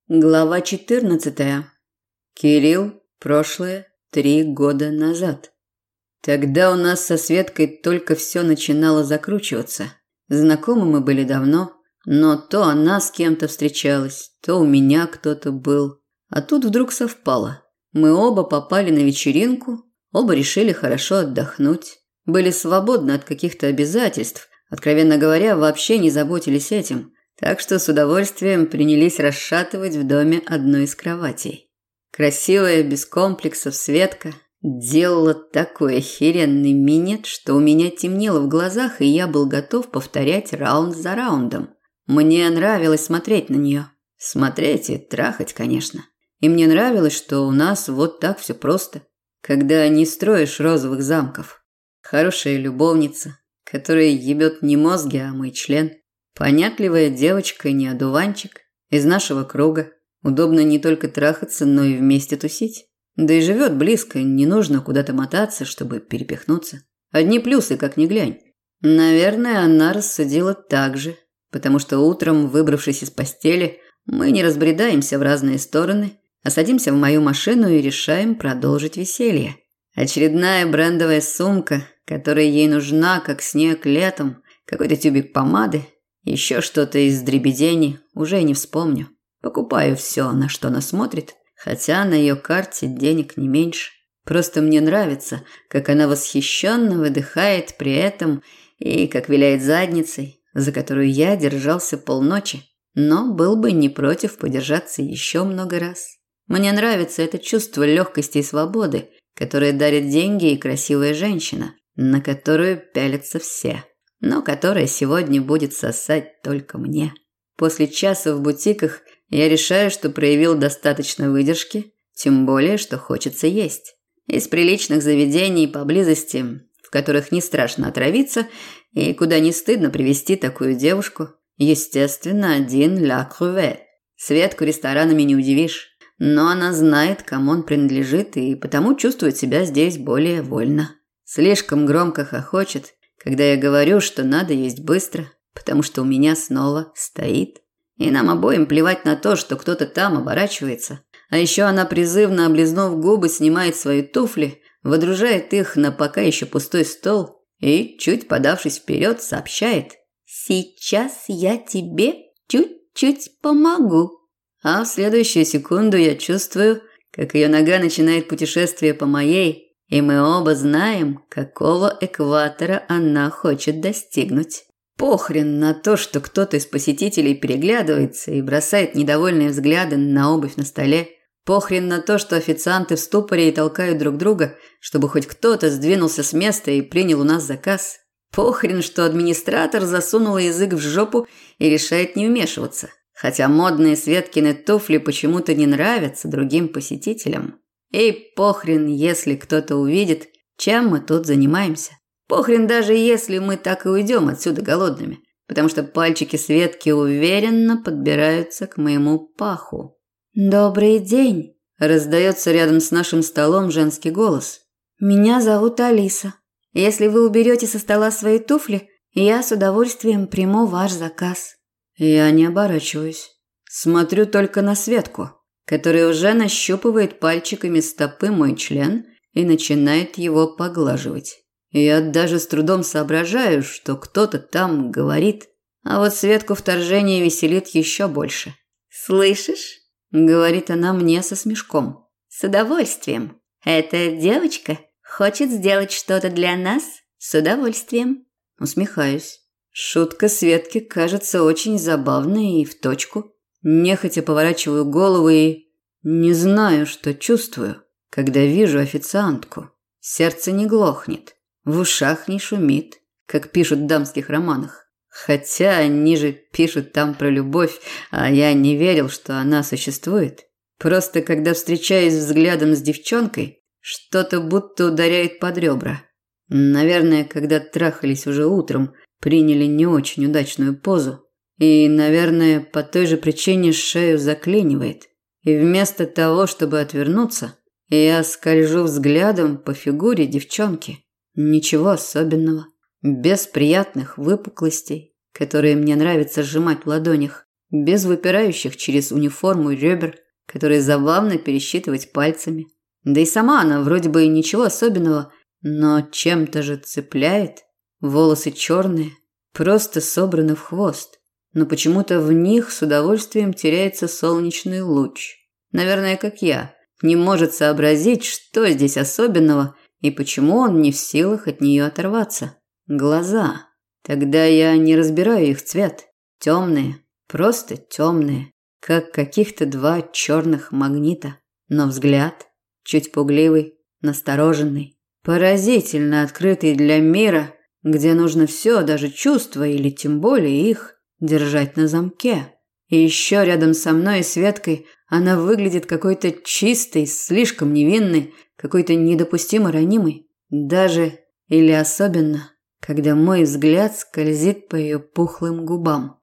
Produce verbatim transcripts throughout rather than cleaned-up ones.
Глава четырнадцатая. Кирилл. Прошлое. Три года назад. Тогда у нас со Светкой только все начинало закручиваться. Знакомы мы были давно, но то она с кем-то встречалась, то у меня кто-то был. А тут вдруг совпало. Мы оба попали на вечеринку, оба решили хорошо отдохнуть. Были свободны от каких-то обязательств, откровенно говоря, вообще не заботились этим. Так что с удовольствием принялись расшатывать в доме одну из кроватей. Красивая, без комплексов Светка делала такой охеренный минет, что у меня темнело в глазах, и я был готов повторять раунд за раундом. Мне нравилось смотреть на нее. Смотреть и трахать, конечно. И мне нравилось, что у нас вот так все просто. Когда не строишь розовых замков. Хорошая любовница, которая ебет не мозги, а мой член. Понятливая девочка, не одуванчик, из нашего круга. Удобно не только трахаться, но и вместе тусить. Да и живет близко, не нужно куда-то мотаться, чтобы перепихнуться. Одни плюсы, как ни глянь. Наверное, она рассудила так же, потому что утром, выбравшись из постели, мы не разбредаемся в разные стороны, а садимся в мою машину и решаем продолжить веселье. Очередная брендовая сумка, которая ей нужна, как снег летом, какой-то тюбик помады, еще что-то из дребедени, уже не вспомню. Покупаю все, на что она смотрит, хотя на ее карте денег не меньше. Просто мне нравится, как она восхищенно выдыхает при этом и как виляет задницей, за которую я держался полночи, но был бы не против подержаться еще много раз. Мне нравится это чувство легкости и свободы, которое дарит деньги и красивая женщина, на которую пялятся все, но которая сегодня будет сосать только мне. После часа в бутиках я решаю, что проявил достаточно выдержки, тем более, что хочется есть. Из приличных заведений поблизости, в которых не страшно отравиться и куда не стыдно привезти такую девушку, естественно, один Ля Крувель. Светку ресторанами не удивишь, но она знает, кому он принадлежит, и потому чувствует себя здесь более вольно. Слишком громко хохочет, когда я говорю, что надо есть быстро, потому что у меня снова стоит. И нам обоим плевать на то, что кто-то там оборачивается. А еще она, призывно облизнув губы, снимает свои туфли, водружает их на пока еще пустой стол и, чуть подавшись вперед, сообщает: «Сейчас я тебе чуть-чуть помогу». А в следующую секунду я чувствую, как ее нога начинает путешествие по моей, и мы оба знаем, какого экватора она хочет достигнуть. Похрен на то, что кто-то из посетителей переглядывается и бросает недовольные взгляды на обувь на столе. Похрен на то, что официанты в ступоре и толкают друг друга, чтобы хоть кто-то сдвинулся с места и принял у нас заказ. Похрен, что администратор засунул язык в жопу и решает не вмешиваться. Хотя модные Светкины туфли почему-то не нравятся другим посетителям. И похрен, если кто-то увидит, чем мы тут занимаемся. Похрен даже если мы так и уйдем отсюда голодными, потому что пальчики Светки уверенно подбираются к моему паху. «Добрый день!» – раздается рядом с нашим столом женский голос. «Меня зовут Алиса. Если вы уберете со стола свои туфли, я с удовольствием приму ваш заказ». Я не оборачиваюсь. Смотрю только на Светку, которая уже нащупывает пальчиками стопы мой член и начинает его поглаживать. Я даже с трудом соображаю, что кто-то там говорит, а вот Светку вторжение веселит еще больше. «Слышишь?» – говорит она мне со смешком. «С удовольствием. Эта девочка хочет сделать что-то для нас с удовольствием». Усмехаюсь. Шутка Светки кажется очень забавной и в точку. Нехотя поворачиваю голову и не знаю, что чувствую, когда вижу официантку. Сердце не глохнет. В ушах не шумит, как пишут в дамских романах. Хотя они же пишут там про любовь, а я не верил, что она существует. Просто когда встречаюсь взглядом с девчонкой, что-то будто ударяет под ребра. Наверное, когда трахались уже утром, приняли не очень удачную позу. И, наверное, по той же причине шею заклинивает. И вместо того, чтобы отвернуться, я скольжу взглядом по фигуре девчонки. Ничего особенного. Без приятных выпуклостей, которые мне нравится сжимать в ладонях. без выпирающих через униформу ребер, которые забавно пересчитывать пальцами. Да и сама она вроде бы ничего особенного, но чем-то же цепляет. Волосы черные, просто собраны в хвост, но почему-то в них с удовольствием теряется солнечный луч. Наверное, как я, не может сообразить, что здесь особенного и почему он не в силах от нее оторваться. Глаза. Тогда я не разбираю их цвет. Темные, просто темные, как каких-то два черных магнита. Но взгляд чуть пугливый, настороженный, поразительно открытый для мира, где нужно все, даже чувства или тем более их, держать на замке. И еще рядом со мной и Светкой она выглядит какой-то чистой, слишком невинной, какой-то недопустимо ранимой. Даже или особенно, когда мой взгляд скользит по ее пухлым губам.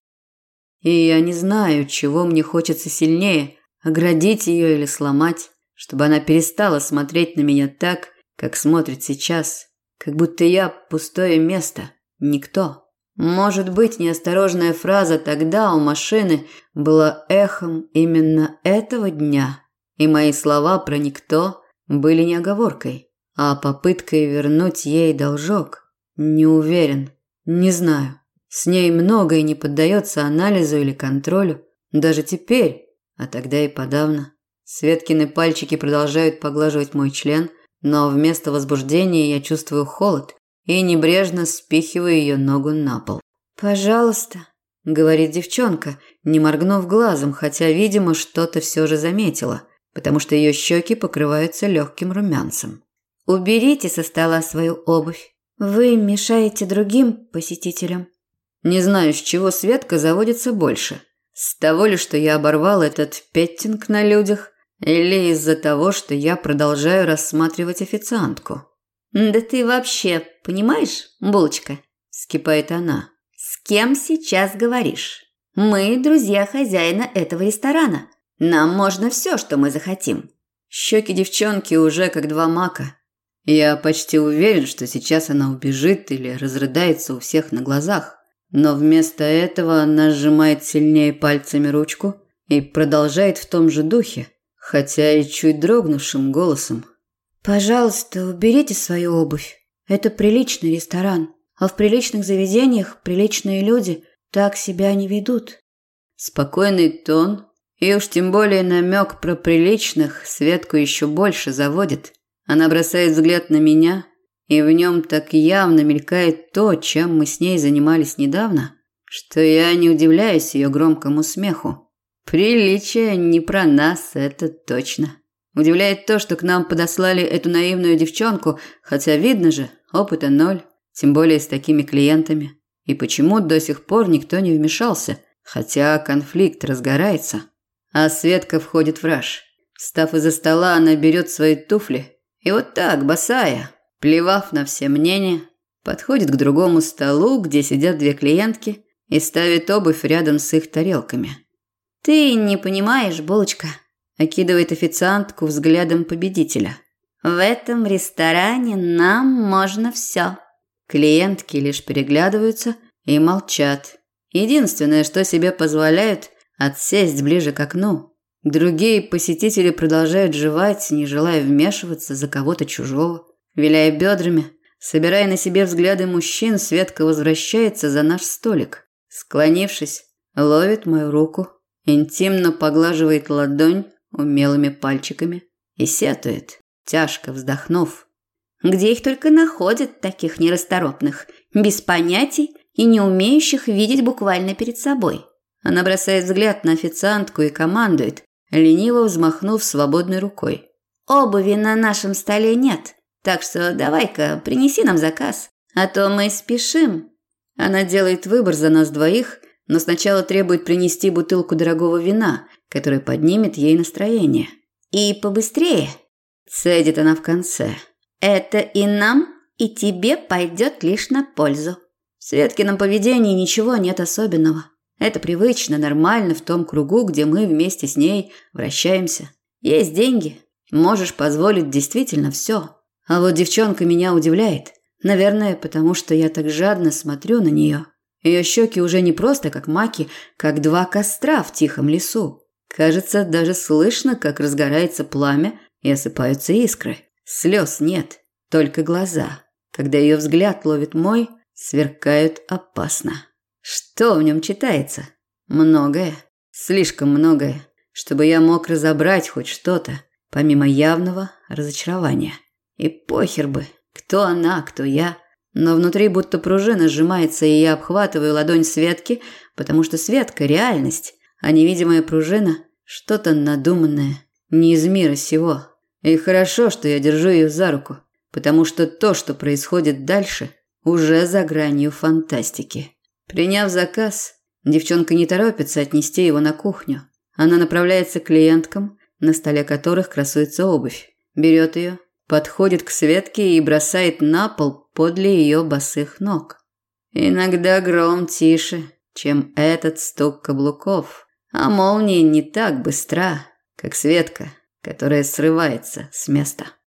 И я не знаю, чего мне хочется сильнее – оградить ее или сломать, чтобы она перестала смотреть на меня так, как смотрит сейчас, как будто я пустое место, никто. Может быть, неосторожная фраза тогда у машины была эхом именно этого дня, и мои слова про «никто» были не оговоркой, а попыткой вернуть ей должок. Не уверен, не знаю. С ней многое не поддается анализу или контролю, даже теперь, а тогда и подавно. Светкины пальчики продолжают поглаживать мой член, но вместо возбуждения я чувствую холод и небрежно спихиваю ее ногу на пол. «Пожалуйста», – говорит девчонка, не моргнув глазом, хотя, видимо, что-то все же заметила, потому что ее щеки покрываются легким румянцем. «Уберите со стола свою обувь. Вы мешаете другим посетителям». Не знаю, с чего Светка заводится больше. С того ли, что я оборвал этот петтинг на людях, или из-за того, что я продолжаю рассматривать официантку. «Да ты вообще понимаешь, булочка?» – вскипает она. «С кем сейчас говоришь? Мы друзья хозяина этого ресторана. Нам можно все, что мы захотим». Щеки девчонки уже как два мака. Я почти уверен, что сейчас она убежит или разрыдается у всех на глазах. Но вместо этого она сжимает сильнее пальцами ручку и продолжает в том же духе, хотя и чуть дрогнувшим голосом. «Пожалуйста, уберите свою обувь. Это приличный ресторан, а в приличных заведениях приличные люди так себя не ведут». Спокойный тон и уж тем более намек про приличных Светку еще больше заводит. Она бросает взгляд на меня, и в нем так явно мелькает то, чем мы с ней занимались недавно, что я не удивляюсь ее громкому смеху. Приличие не про нас, это точно. Удивляет то, что к нам подослали эту наивную девчонку, хотя видно же, опыта ноль, тем более с такими клиентами. И почему до сих пор никто не вмешался, хотя конфликт разгорается. А Светка входит в раж. Встав из-за стола, она берет свои туфли и вот так, босая, плевав на все мнения, подходит к другому столу, где сидят две клиентки, и ставит обувь рядом с их тарелками. «Ты не понимаешь, булочка», – окидывает официантку взглядом победителя. «В этом ресторане нам можно все». Клиентки лишь переглядываются и молчат. Единственное, что себе позволяют – отсесть ближе к окну. Другие посетители продолжают жевать, не желая вмешиваться за кого-то чужого. Виляя бедрами, собирая на себе взгляды мужчин, Светка возвращается за наш столик. Склонившись, ловит мою руку, интимно поглаживает ладонь умелыми пальчиками и сетует, тяжко вздохнув. «Где их только находят, таких нерасторопных, без понятий и не умеющих видеть буквально перед собой?» Она бросает взгляд на официантку и командует, лениво взмахнув свободной рукой. «Обуви на нашем столе нет, так что давай-ка принеси нам заказ, а то мы спешим». Она делает выбор за нас двоих, но сначала требует принести бутылку дорогого вина, которое поднимет ей настроение. «И побыстрее», – цедит она в конце. «Это и нам, и тебе пойдет лишь на пользу». В Светкином поведении ничего нет особенного. Это привычно, нормально в том кругу, где мы вместе с ней вращаемся. Есть деньги, можешь позволить действительно все. А вот девчонка меня удивляет. Наверное, потому что я так жадно смотрю на нее. Ее щеки уже не просто как маки, как два костра в тихом лесу. Кажется, даже слышно, как разгорается пламя и осыпаются искры. Слез нет, только глаза. Когда ее взгляд ловит мой, сверкают опасно. Что в нем читается? Многое, слишком многое, чтобы я мог разобрать хоть что-то, помимо явного разочарования. И похер бы, кто она, кто я. Но внутри будто пружина сжимается, и я обхватываю ладонь Светки, потому что Светка – реальность, а невидимая пружина – что-то надуманное, не из мира сего. И хорошо, что я держу ее за руку, потому что то, что происходит дальше, уже за гранью фантастики. Приняв заказ, девчонка не торопится отнести его на кухню. Она направляется к клиенткам, на столе которых красуется обувь. Берет ее, подходит к Светке и бросает на пол подле ее босых ног. Иногда гром тише, чем этот стук каблуков, а молния не так быстра, как Светка, которая срывается с места.